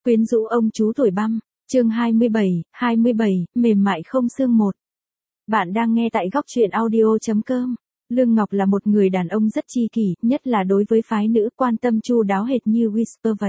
Quyến rũ ông chú tuổi băm, chương 27, mềm mại không xương một. Bạn đang nghe tại góc truyện audio.com. Lương Ngọc là một người đàn ông rất chi kỷ, nhất là đối với phái nữ, quan tâm chu đáo hệt như Whisper vậy.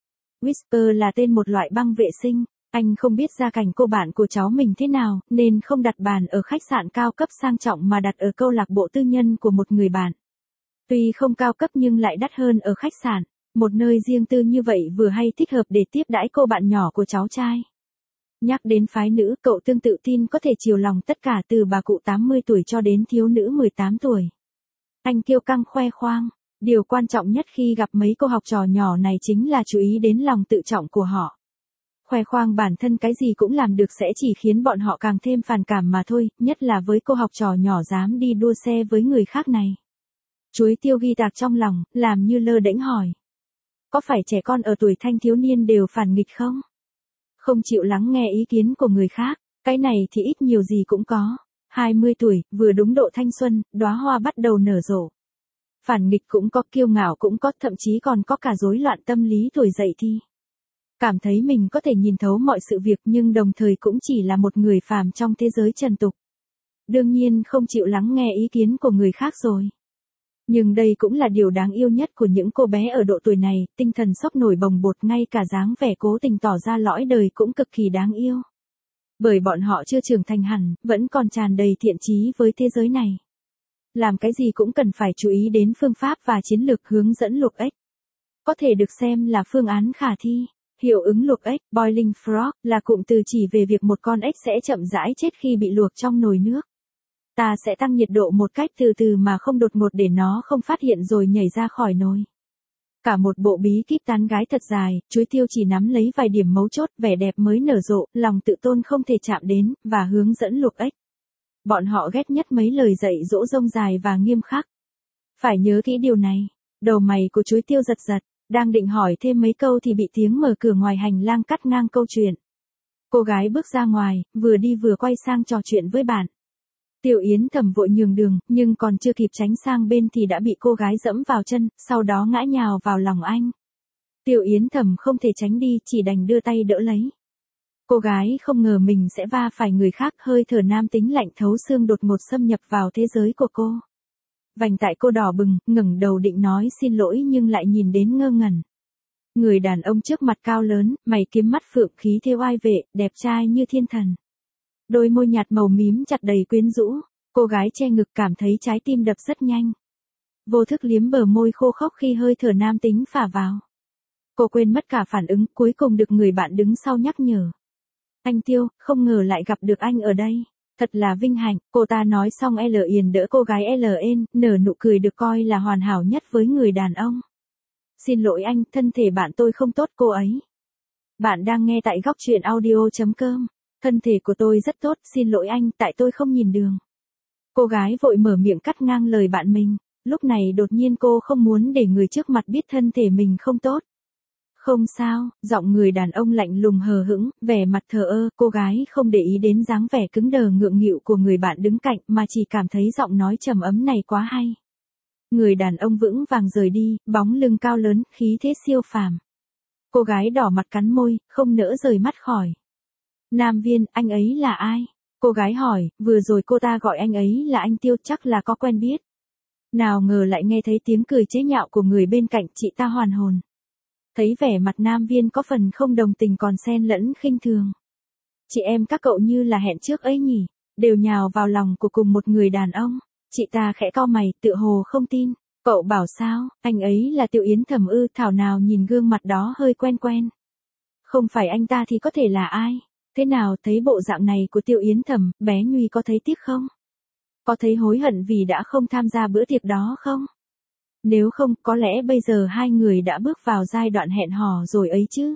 Whisper là tên một loại băng vệ sinh. Anh không biết gia cảnh cô bạn của cháu mình thế nào, nên không đặt bàn ở khách sạn cao cấp sang trọng mà đặt ở câu lạc bộ tư nhân của một người bạn. Tuy không cao cấp nhưng lại đắt hơn ở khách sạn. Một nơi riêng tư như vậy vừa hay thích hợp để tiếp đãi cô bạn nhỏ của cháu trai. Nhắc đến phái nữ, cậu tương tự tin có thể chiều lòng tất cả từ bà cụ 80 tuổi cho đến thiếu nữ 18 tuổi. Anh kiêu căng khoe khoang. Điều quan trọng nhất khi gặp mấy cô học trò nhỏ này chính là chú ý đến lòng tự trọng của họ. Khoe khoang bản thân cái gì cũng làm được sẽ chỉ khiến bọn họ càng thêm phản cảm mà thôi, nhất là với cô học trò nhỏ dám đi đua xe với người khác này. Chuối tiêu ghi tạc trong lòng, làm như lơ đễnh hỏi. Có phải trẻ con ở tuổi thanh thiếu niên đều phản nghịch không? Không chịu lắng nghe ý kiến của người khác, cái này thì ít nhiều gì cũng có. 20 tuổi, vừa đúng độ thanh xuân, đóa hoa bắt đầu nở rộ. Phản nghịch cũng có, kiêu ngạo cũng có, thậm chí còn có cả rối loạn tâm lý tuổi dậy thì. Cảm thấy mình có thể nhìn thấu mọi sự việc nhưng đồng thời cũng chỉ là một người phàm trong thế giới trần tục. Đương nhiên không chịu lắng nghe ý kiến của người khác rồi. Nhưng đây cũng là điều đáng yêu nhất của những cô bé ở độ tuổi này, tinh thần sốc nổi bồng bột, ngay cả dáng vẻ cố tình tỏ ra lõi đời cũng cực kỳ đáng yêu. Bởi bọn họ chưa trưởng thành hẳn, vẫn còn tràn đầy thiện chí với thế giới này. Làm cái gì cũng cần phải chú ý đến phương pháp và chiến lược hướng dẫn luộc ếch. Có thể được xem là phương án khả thi. Hiệu ứng luộc ếch, boiling frog, là cụm từ chỉ về việc một con ếch sẽ chậm rãi chết khi bị luộc trong nồi nước. Ta sẽ tăng nhiệt độ một cách từ từ mà không đột ngột để nó không phát hiện rồi nhảy ra khỏi nồi. Cả một bộ bí kíp tán gái thật dài, chuối tiêu chỉ nắm lấy vài điểm mấu chốt, vẻ đẹp mới nở rộ, lòng tự tôn không thể chạm đến, và hướng dẫn luộc ếch. Bọn họ ghét nhất mấy lời dạy dỗ rông dài và nghiêm khắc. Phải nhớ kỹ điều này. Đầu mày của chuối tiêu giật giật, đang định hỏi thêm mấy câu thì bị tiếng mở cửa ngoài hành lang cắt ngang câu chuyện. Cô gái bước ra ngoài, vừa đi vừa quay sang trò chuyện với bạn. Tiểu Yến Thầm vội nhường đường, nhưng còn chưa kịp tránh sang bên thì đã bị cô gái dẫm vào chân, sau đó ngã nhào vào lòng anh. Tiểu Yến Thầm không thể tránh đi, chỉ đành đưa tay đỡ lấy. Cô gái không ngờ mình sẽ va phải người khác, hơi thở nam tính lạnh thấu xương đột ngột xâm nhập vào thế giới của cô. Vành tại cô đỏ bừng, ngẩng đầu định nói xin lỗi nhưng lại nhìn đến ngơ ngẩn. Người đàn ông trước mặt cao lớn, mày kiếm mắt phượng, khí thêu oai vệ, đẹp trai như thiên thần. Đôi môi nhạt màu mím chặt đầy quyến rũ, cô gái che ngực cảm thấy trái tim đập rất nhanh. Vô thức liếm bờ môi khô khốc khi hơi thở nam tính phả vào. Cô quên mất cả phản ứng, cuối cùng được người bạn đứng sau nhắc nhở. Anh Tiêu, không ngờ lại gặp được anh ở đây. Thật là vinh hạnh, cô ta nói xong L Yền đỡ cô gái L N, nở nụ cười được coi là hoàn hảo nhất với người đàn ông. Xin lỗi anh, thân thể bạn tôi không tốt cô ấy. Bạn đang nghe tại góc truyện audio.com. Thân thể của tôi rất tốt, xin lỗi anh, tại tôi không nhìn đường. Cô gái vội mở miệng cắt ngang lời bạn mình, lúc này đột nhiên cô không muốn để người trước mặt biết thân thể mình không tốt. Không sao, giọng người đàn ông lạnh lùng hờ hững, vẻ mặt thờ ơ, cô gái không để ý đến dáng vẻ cứng đờ ngượng nghịu của người bạn đứng cạnh mà chỉ cảm thấy giọng nói trầm ấm này quá hay. Người đàn ông vững vàng rời đi, bóng lưng cao lớn, khí thế siêu phàm. Cô gái đỏ mặt cắn môi, không nỡ rời mắt khỏi. Nam Viên, anh ấy là ai? Cô gái hỏi, vừa rồi cô ta gọi anh ấy là anh Tiêu, chắc là có quen biết. Nào ngờ lại nghe thấy tiếng cười chế nhạo của người bên cạnh, chị ta hoàn hồn. Thấy vẻ mặt Nam Viên có phần không đồng tình còn xen lẫn khinh thường. Chị em các cậu như là hẹn trước ấy nhỉ, đều nhào vào lòng của cùng một người đàn ông. Chị ta khẽ cau mày, tựa hồ không tin. Cậu bảo sao, anh ấy là Tiểu Yến Thầm ư? Thảo nào nhìn gương mặt đó hơi quen quen. Không phải anh ta thì có thể là ai? Thế nào, thấy bộ dạng này của Tiểu Yến Thầm, bé Nhuy có thấy tiếc không? Có thấy hối hận vì đã không tham gia bữa tiệc đó không? Nếu không, có lẽ bây giờ hai người đã bước vào giai đoạn hẹn hò rồi ấy chứ.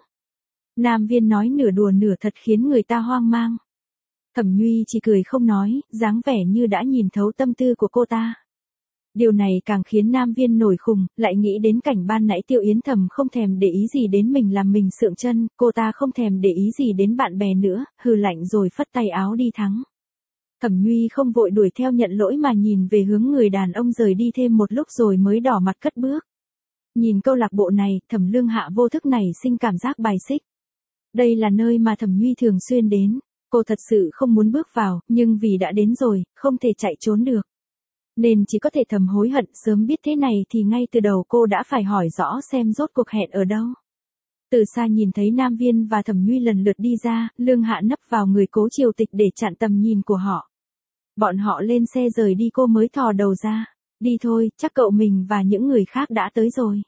Nam Viên nói nửa đùa nửa thật khiến người ta hoang mang. Thẩm Nhuy chỉ cười không nói, dáng vẻ như đã nhìn thấu tâm tư của cô ta. Điều này càng khiến Nam Viên nổi khùng, lại nghĩ đến cảnh ban nãy Tiểu Yến Thầm không thèm để ý gì đến mình làm mình sượng chân, cô ta không thèm để ý gì đến bạn bè nữa, hừ lạnh rồi phất tay áo đi thắng. Thẩm Nhuy không vội đuổi theo nhận lỗi mà nhìn về hướng người đàn ông rời đi thêm một lúc rồi mới đỏ mặt cất bước. Nhìn câu lạc bộ này, Thẩm Lương Hạ vô thức nảy sinh cảm giác bài xích. Đây là nơi mà Thẩm Nhuy thường xuyên đến. Cô thật sự không muốn bước vào, nhưng vì đã đến rồi, không thể chạy trốn được. Nên chỉ có thể thầm hối hận, sớm biết thế này thì ngay từ đầu cô đã phải hỏi rõ xem rốt cuộc hẹn ở đâu. Từ xa nhìn thấy Nam Viên và Thẩm Nhuy lần lượt đi ra, Lương Hạ nấp vào người Cố Triều Tịch để chặn tầm nhìn của họ. Bọn họ lên xe rời đi, cô mới thò đầu ra. Đi thôi, chắc cậu mình và những người khác đã tới rồi.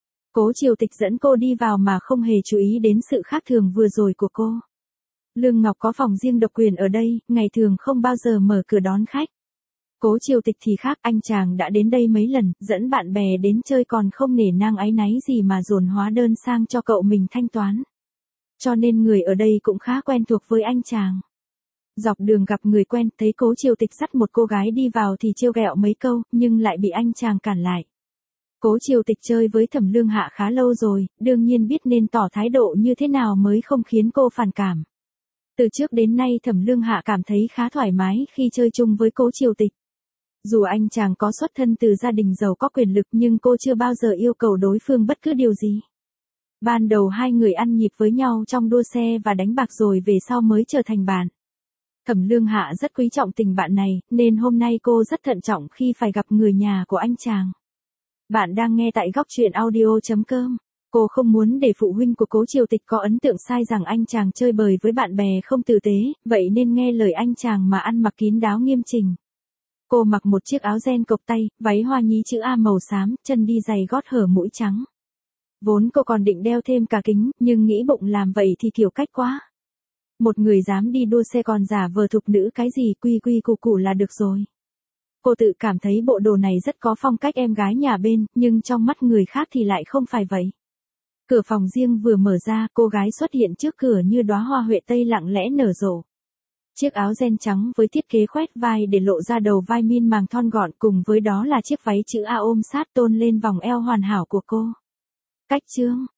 Cố Triều Tịch dẫn cô đi vào mà không hề chú ý đến sự khác thường vừa rồi của cô. Lương Ngọc có phòng riêng độc quyền ở đây, ngày thường không bao giờ mở cửa đón khách. Cố Triều Tịch thì khác, anh chàng đã đến đây mấy lần, dẫn bạn bè đến chơi còn không nể nang áy náy gì mà dồn hóa đơn sang cho cậu mình thanh toán. Cho nên người ở đây cũng khá quen thuộc với anh chàng. Dọc đường gặp người quen, thấy Cố Triều Tịch dắt một cô gái đi vào thì trêu ghẹo mấy câu, nhưng lại bị anh chàng cản lại. Cố Triều Tịch chơi với Thẩm Lương Hạ khá lâu rồi, đương nhiên biết nên tỏ thái độ như thế nào mới không khiến cô phản cảm. Từ trước đến nay Thẩm Lương Hạ cảm thấy khá thoải mái khi chơi chung với Cố Triều Tịch. Dù anh chàng có xuất thân từ gia đình giàu có quyền lực nhưng cô chưa bao giờ yêu cầu đối phương bất cứ điều gì. Ban đầu hai người ăn nhịp với nhau trong đua xe và đánh bạc rồi về sau mới trở thành bạn. Thẩm Lương Hạ rất quý trọng tình bạn này, nên hôm nay cô rất thận trọng khi phải gặp người nhà của anh chàng. Bạn đang nghe tại góc truyện audio.com. Cô không muốn để phụ huynh của Cố Triều Tịch có ấn tượng sai rằng anh chàng chơi bời với bạn bè không tử tế, vậy nên nghe lời anh chàng mà ăn mặc kín đáo nghiêm chỉnh. Cô mặc một chiếc áo ren cộc tay, váy hoa nhí chữ A màu xám, chân đi giày gót hở mũi trắng. Vốn cô còn định đeo thêm cả kính, nhưng nghĩ bụng làm vậy thì kiểu cách quá. Một người dám đi đua xe còn giả vờ thục nữ cái gì, quy quy củ củ là được rồi. Cô tự cảm thấy bộ đồ này rất có phong cách em gái nhà bên, nhưng trong mắt người khác thì lại không phải vậy. Cửa phòng riêng vừa mở ra, cô gái xuất hiện trước cửa như đóa hoa huệ tây lặng lẽ nở rộ. Chiếc áo ren trắng với thiết kế khoét vai để lộ ra đầu vai min màng thon gọn, cùng với đó là chiếc váy chữ A ôm sát tôn lên vòng eo hoàn hảo của cô. Cách chương